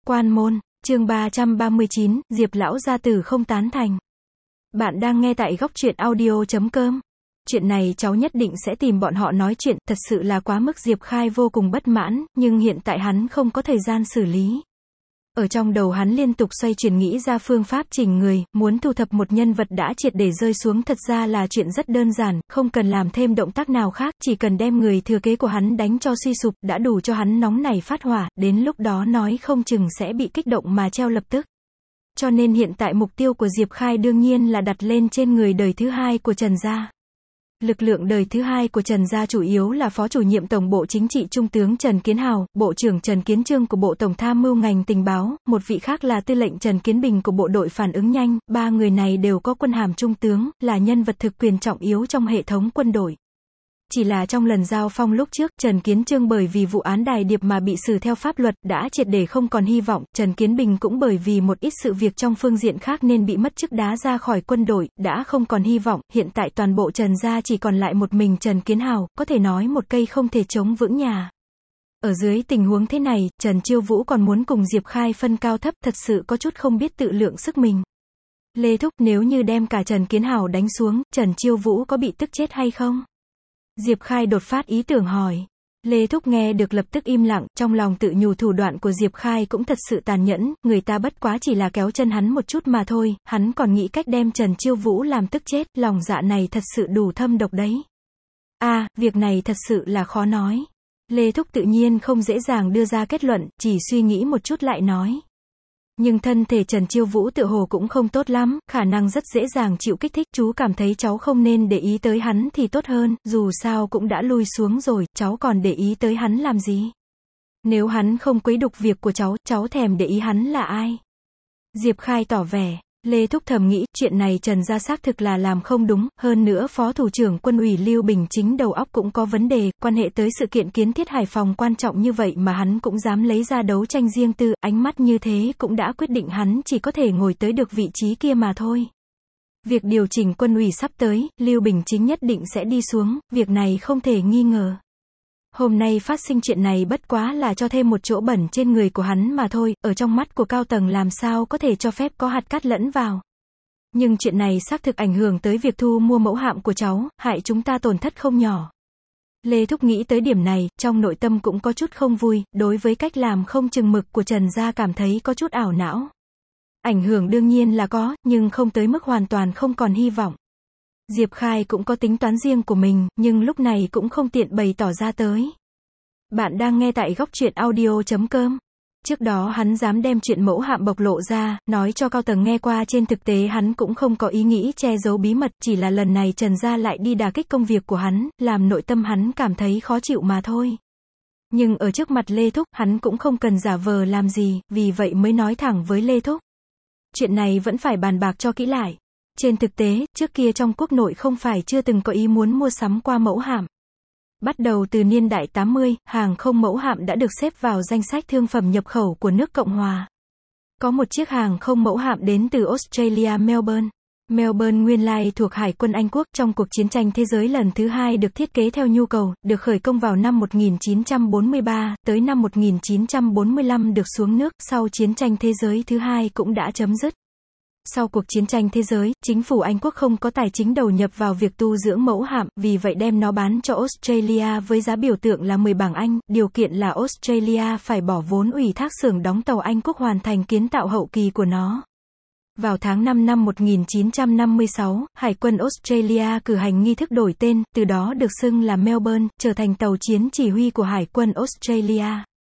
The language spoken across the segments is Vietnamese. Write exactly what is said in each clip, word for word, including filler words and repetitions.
Quan môn, chương ba trăm ba mươi chín, Diệp lão gia tử không tán thành. Bạn đang nghe tại góc truyện audio chấm com. Chuyện này cháu nhất định sẽ tìm bọn họ nói chuyện, thật sự là quá mức. Diệp Khai vô cùng bất mãn, nhưng hiện tại hắn không có thời gian xử lý. Ở trong đầu hắn liên tục xoay chuyển nghĩ ra phương pháp chỉnh người, muốn thu thập một nhân vật đã triệt để rơi xuống. Thật ra là chuyện rất đơn giản, không cần làm thêm động tác nào khác, chỉ cần đem người thừa kế của hắn đánh cho suy sụp, đã đủ cho hắn nóng nảy phát hỏa, đến lúc đó nói không chừng sẽ bị kích động mà treo lập tức. Cho nên hiện tại mục tiêu của Diệp Khai đương nhiên là đặt lên trên người đời thứ hai của Trần gia. Lực lượng đời thứ hai của Trần gia chủ yếu là Phó chủ nhiệm Tổng bộ Chính trị Trung tướng Trần Kiến Hào, Bộ trưởng Trần Kiến Trương của Bộ Tổng tham mưu ngành tình báo, một vị khác là Tư lệnh Trần Kiến Bình của Bộ đội phản ứng nhanh, ba người này đều có quân hàm trung tướng, là nhân vật thực quyền trọng yếu trong hệ thống quân đội. Chỉ là trong lần giao phong lúc trước, Trần Kiến Trương bởi vì vụ án Đài Điệp mà bị xử theo pháp luật, đã triệt để không còn hy vọng, Trần Kiến Bình cũng bởi vì một ít sự việc trong phương diện khác nên bị mất chức đá ra khỏi quân đội, đã không còn hy vọng, hiện tại toàn bộ Trần gia chỉ còn lại một mình Trần Kiến Hào, có thể nói một cây không thể chống vững nhà. Ở dưới tình huống thế này, Trần Chiêu Vũ còn muốn cùng Diệp Khai phân cao thấp, thật sự có chút không biết tự lượng sức mình. Lê Thúc, nếu như đem cả Trần Kiến Hào đánh xuống, Trần Chiêu Vũ có bị tức chết hay không? Diệp Khai đột phát ý tưởng hỏi. Lê Thúc nghe được lập tức im lặng, trong lòng tự nhủ thủ đoạn của Diệp Khai cũng thật sự tàn nhẫn, người ta bất quá chỉ là kéo chân hắn một chút mà thôi, hắn còn nghĩ cách đem Trần Chiêu Vũ làm tức chết, lòng dạ này thật sự đủ thâm độc đấy. A, à, việc này thật sự là khó nói. Lê Thúc tự nhiên không dễ dàng đưa ra kết luận, chỉ suy nghĩ một chút lại nói. Nhưng thân thể Trần Chiêu Vũ tựa hồ cũng không tốt lắm, khả năng rất dễ dàng chịu kích thích, chú cảm thấy cháu không nên để ý tới hắn thì tốt hơn, dù sao cũng đã lui xuống rồi, cháu còn để ý tới hắn làm gì? Nếu hắn không quấy đục việc của cháu, cháu thèm để ý hắn là ai? Diệp Khai tỏ vẻ. Lê Thúc thầm nghĩ, chuyện này Trần gia xác thực là làm không đúng, hơn nữa Phó Thủ trưởng Quân ủy Lưu Bình Chính đầu óc cũng có vấn đề, quan hệ tới sự kiện kiến thiết Hải Phòng quan trọng như vậy mà hắn cũng dám lấy ra đấu tranh riêng tư, ánh mắt như thế cũng đã quyết định hắn chỉ có thể ngồi tới được vị trí kia mà thôi. Việc điều chỉnh quân ủy sắp tới, Lưu Bình Chính nhất định sẽ đi xuống, việc này không thể nghi ngờ. Hôm nay phát sinh chuyện này bất quá là cho thêm một chỗ bẩn trên người của hắn mà thôi, ở trong mắt của cao tầng làm sao có thể cho phép có hạt cát lẫn vào. Nhưng chuyện này xác thực ảnh hưởng tới việc thu mua mẫu hạm của cháu, hại chúng ta tổn thất không nhỏ. Lê Thúc nghĩ tới điểm này, trong nội tâm cũng có chút không vui, đối với cách làm không chừng mực của Trần gia cảm thấy có chút ảo não. Ảnh hưởng đương nhiên là có, nhưng không tới mức hoàn toàn không còn hy vọng. Diệp Khai cũng có tính toán riêng của mình, nhưng lúc này cũng không tiện bày tỏ ra tới. Bạn đang nghe tại góc truyện audio chấm com. Trước đó hắn dám đem chuyện mẫu hạm bộc lộ ra, nói cho cao tầng nghe qua, trên thực tế hắn cũng không có ý nghĩ che giấu bí mật, chỉ là lần này Trần gia lại đi đả kích công việc của hắn, làm nội tâm hắn cảm thấy khó chịu mà thôi. Nhưng ở trước mặt Lê Thúc, hắn cũng không cần giả vờ làm gì, vì vậy mới nói thẳng với Lê Thúc. Chuyện này vẫn phải bàn bạc cho kỹ lại. Trên thực tế, trước kia trong quốc nội không phải chưa từng có ý muốn mua sắm qua mẫu hạm. Bắt đầu từ niên đại tám mươi, hàng không mẫu hạm đã được xếp vào danh sách thương phẩm nhập khẩu của nước Cộng hòa. Có một chiếc hàng không mẫu hạm đến từ Australia Melbourne. Melbourne nguyên lai thuộc Hải quân Anh quốc, trong cuộc chiến tranh thế giới lần thứ hai được thiết kế theo nhu cầu, được khởi công vào năm một nghìn chín trăm bốn mươi ba, tới năm một nghìn chín trăm bốn mươi lăm được xuống nước, sau chiến tranh thế giới thứ hai cũng đã chấm dứt. Sau cuộc chiến tranh thế giới, chính phủ Anh quốc không có tài chính đầu nhập vào việc tu dưỡng mẫu hạm, vì vậy đem nó bán cho Australia với giá biểu tượng là mười bảng Anh, điều kiện là Australia phải bỏ vốn ủy thác xưởng đóng tàu Anh quốc hoàn thành kiến tạo hậu kỳ của nó. Vào tháng năm năm một nghìn chín trăm năm mươi sáu, Hải quân Australia cử hành nghi thức đổi tên, từ đó được xưng là Melbourne, trở thành tàu chiến chỉ huy của Hải quân Australia.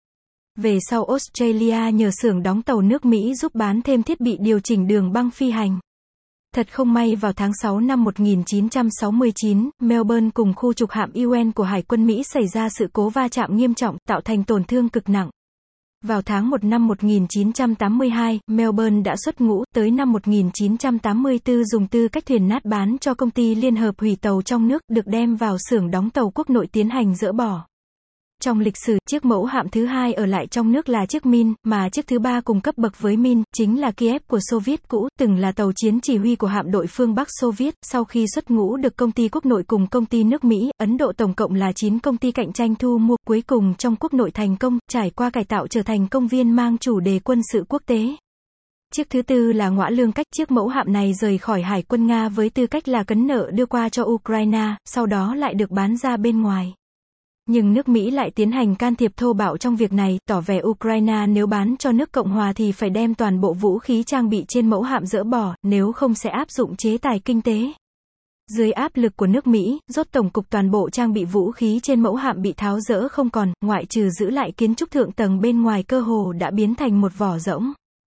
Về sau Australia nhờ xưởng đóng tàu nước Mỹ giúp bán thêm thiết bị điều chỉnh đường băng phi hành. Thật không may vào tháng sáu năm một nghìn chín trăm sáu mươi chín, Melbourne cùng khu trục hạm u en của Hải quân Mỹ xảy ra sự cố va chạm nghiêm trọng, tạo thành tổn thương cực nặng. Vào tháng một năm một nghìn chín trăm tám mươi hai, Melbourne đã xuất ngũ, tới năm một nghìn chín trăm tám mươi tư dùng tư cách thuyền nát bán cho công ty liên hợp hủy tàu trong nước, được đem vào xưởng đóng tàu quốc nội tiến hành dỡ bỏ. trong lịch sử, chiếc mẫu hạm thứ hai ở lại trong nước là chiếc Min, mà chiếc thứ ba cùng cấp bậc với Min, chính là Kiev của Xô Viết cũ, từng là tàu chiến chỉ huy của hạm đội phương Bắc Xô Viết. Sau khi xuất ngũ được công ty quốc nội cùng công ty nước Mỹ, Ấn Độ tổng cộng là chín công ty cạnh tranh thu mua, cuối cùng trong quốc nội thành công, trải qua cải tạo trở thành công viên mang chủ đề quân sự quốc tế. Chiếc thứ tư là Ngõa Lương Cách, chiếc mẫu hạm này rời khỏi Hải quân Nga với tư cách là cấn nợ đưa qua cho Ukraine, sau đó lại được bán ra bên ngoài. Nhưng nước Mỹ lại tiến hành can thiệp thô bạo trong việc này, tỏ vẻ Ukraine nếu bán cho nước Cộng hòa thì phải đem toàn bộ vũ khí trang bị trên mẫu hạm dỡ bỏ, nếu không sẽ áp dụng chế tài kinh tế. Dưới áp lực của nước Mỹ, rốt tổng cục toàn bộ trang bị vũ khí trên mẫu hạm bị tháo dỡ không còn, ngoại trừ giữ lại kiến trúc thượng tầng bên ngoài cơ hồ đã biến thành một vỏ rỗng.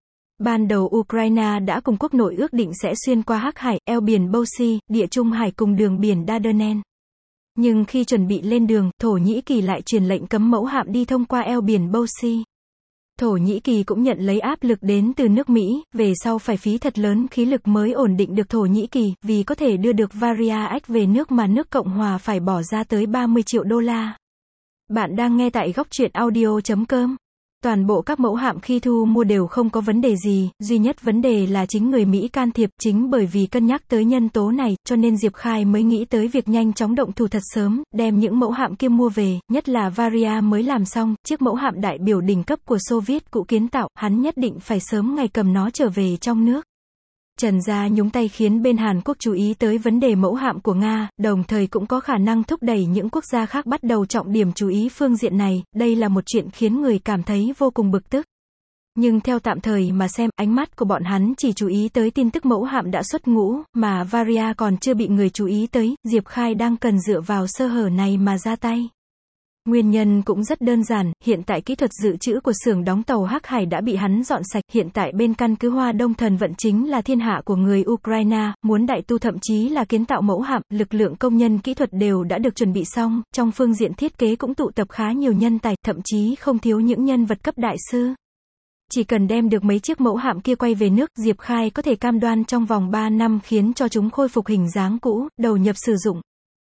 Ban đầu Ukraine đã cùng quốc nội ước định sẽ xuyên qua Hắc Hải, eo biển Bosi, Địa Trung Hải cùng đường biển Dardanelles. Nhưng khi chuẩn bị lên đường, Thổ Nhĩ Kỳ lại truyền lệnh cấm mẫu hạm đi thông qua eo biển Bosi. Thổ Nhĩ Kỳ cũng nhận lấy áp lực đến từ nước Mỹ, về sau phải phí thật lớn khí lực mới ổn định được Thổ Nhĩ Kỳ, vì có thể đưa được Variax về nước mà nước Cộng hòa phải bỏ ra tới ba mươi triệu đô la. Bạn đang nghe tại góc truyện audio chấm com. Toàn bộ các mẫu hạm khi thu mua đều không có vấn đề gì, duy nhất vấn đề là chính người Mỹ can thiệp, chính bởi vì cân nhắc tới nhân tố này, cho nên Diệp Khai mới nghĩ tới việc nhanh chóng động thủ thật sớm, đem những mẫu hạm kia mua về, nhất là Varia mới làm xong, chiếc mẫu hạm đại biểu đỉnh cấp của Xô Viết cũ kiến tạo, hắn nhất định phải sớm ngày cầm nó trở về trong nước. Trần gia nhúng tay khiến bên Hàn Quốc chú ý tới vấn đề mẫu hạm của Nga, đồng thời cũng có khả năng thúc đẩy những quốc gia khác bắt đầu trọng điểm chú ý phương diện này, đây là một chuyện khiến người cảm thấy vô cùng bực tức. Nhưng theo tạm thời mà xem, ánh mắt của bọn hắn chỉ chú ý tới tin tức mẫu hạm đã xuất ngũ, mà Varia còn chưa bị người chú ý tới, Diệp Khai đang cần dựa vào sơ hở này mà ra tay. Nguyên nhân cũng rất đơn giản, hiện tại kỹ thuật dự trữ của xưởng đóng tàu Hắc Hải đã bị hắn dọn sạch, hiện tại bên căn cứ Hoa Đông Thần Vận chính là thiên hạ của người Ukraine, muốn đại tu thậm chí là kiến tạo mẫu hạm, lực lượng công nhân kỹ thuật đều đã được chuẩn bị xong, trong phương diện thiết kế cũng tụ tập khá nhiều nhân tài, thậm chí không thiếu những nhân vật cấp đại sư. Chỉ cần đem được mấy chiếc mẫu hạm kia quay về nước, Diệp Khai có thể cam đoan trong vòng ba năm khiến cho chúng khôi phục hình dáng cũ, đầu nhập sử dụng.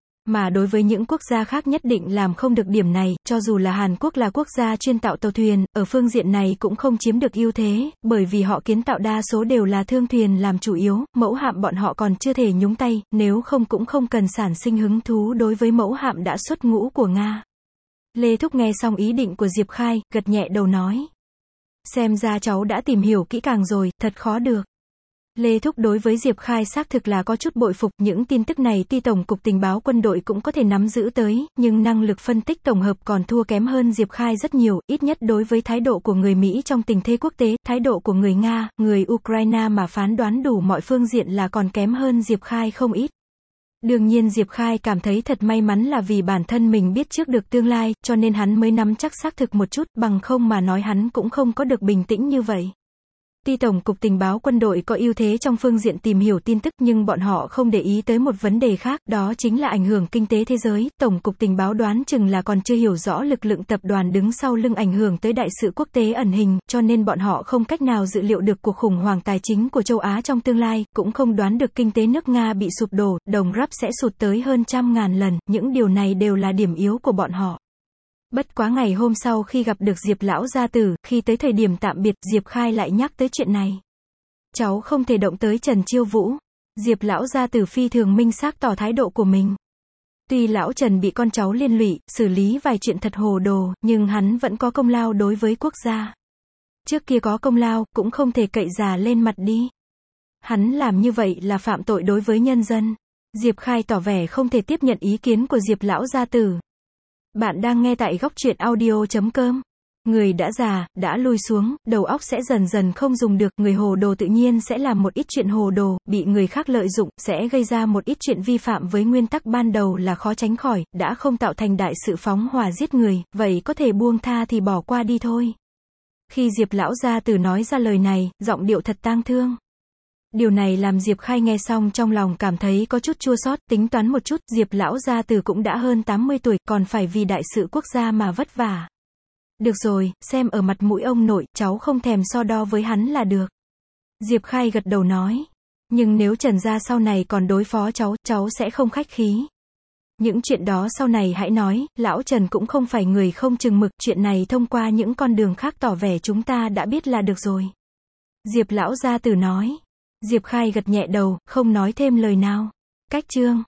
Mà đối với những quốc gia khác nhất định làm không được điểm này, cho dù là Hàn Quốc là quốc gia chuyên tạo tàu thuyền, ở phương diện này cũng không chiếm được ưu thế, bởi vì họ kiến tạo đa số đều là thương thuyền làm chủ yếu, mẫu hạm bọn họ còn chưa thể nhúng tay, nếu không cũng không cần sản sinh hứng thú đối với mẫu hạm đã xuất ngũ của Nga. Lê Thúc nghe xong ý định của Diệp Khai, gật nhẹ đầu nói. Xem ra cháu đã tìm hiểu kỹ càng rồi, thật khó được. Lê Thúc đối với Diệp Khai xác thực là có chút bội phục, những tin tức này tuy Tổng cục Tình báo quân đội cũng có thể nắm giữ tới, nhưng năng lực phân tích tổng hợp còn thua kém hơn Diệp Khai rất nhiều, ít nhất đối với thái độ của người Mỹ trong tình thế quốc tế, thái độ của người Nga, người Ukraine mà phán đoán đủ mọi phương diện là còn kém hơn Diệp Khai không ít. Đương nhiên Diệp Khai cảm thấy thật may mắn là vì bản thân mình biết trước được tương lai, cho nên hắn mới nắm chắc xác thực một chút, bằng không mà nói hắn cũng không có được bình tĩnh như vậy. Tuy Tổng cục Tình báo quân đội có ưu thế trong phương diện tìm hiểu tin tức nhưng bọn họ không để ý tới một vấn đề khác, đó chính là ảnh hưởng kinh tế thế giới. Tổng cục Tình báo đoán chừng là còn chưa hiểu rõ lực lượng tập đoàn đứng sau lưng ảnh hưởng tới đại sự quốc tế ẩn hình, cho nên bọn họ không cách nào dự liệu được cuộc khủng hoảng tài chính của châu Á trong tương lai, cũng không đoán được kinh tế nước Nga bị sụp đổ, đồng rúp sẽ sụt tới hơn trăm ngàn lần, những điều này đều là điểm yếu của bọn họ. Bất quá ngày hôm sau khi gặp được Diệp lão gia tử, khi tới thời điểm tạm biệt, Diệp Khai lại nhắc tới chuyện này. Cháu không thể động tới Trần Chiêu Vũ. Diệp lão gia tử phi thường minh xác tỏ thái độ của mình. Tuy lão Trần bị con cháu liên lụy, xử lý vài chuyện thật hồ đồ, nhưng hắn vẫn có công lao đối với quốc gia. Trước kia có công lao, cũng không thể cậy già lên mặt đi. Hắn làm như vậy là phạm tội đối với nhân dân. Diệp Khai tỏ vẻ không thể tiếp nhận ý kiến của Diệp lão gia tử. Bạn đang nghe tại góc truyện audio chấm com. Người đã già, đã lui xuống, đầu óc sẽ dần dần không dùng được, người hồ đồ tự nhiên sẽ làm một ít chuyện hồ đồ, bị người khác lợi dụng, sẽ gây ra một ít chuyện vi phạm với nguyên tắc ban đầu là khó tránh khỏi, đã không tạo thành đại sự phóng hỏa giết người, vậy có thể buông tha thì bỏ qua đi thôi. Khi Diệp lão gia tử nói ra lời này, giọng điệu thật tang thương. Điều này làm Diệp Khai nghe xong trong lòng cảm thấy có chút chua xót, tính toán một chút, Diệp lão gia tử cũng đã hơn tám mươi tuổi, còn phải vì đại sự quốc gia mà vất vả. Được rồi, xem ở mặt mũi ông nội, cháu không thèm so đo với hắn là được. Diệp Khai gật đầu nói. Nhưng nếu Trần gia sau này còn đối phó cháu, cháu sẽ không khách khí. Những chuyện đó sau này hãy nói, lão Trần cũng không phải người không chừng mực, chuyện này thông qua những con đường khác tỏ vẻ chúng ta đã biết là được rồi. Diệp lão gia tử nói. Diệp Khai gật nhẹ đầu, không nói thêm lời nào. Cách chương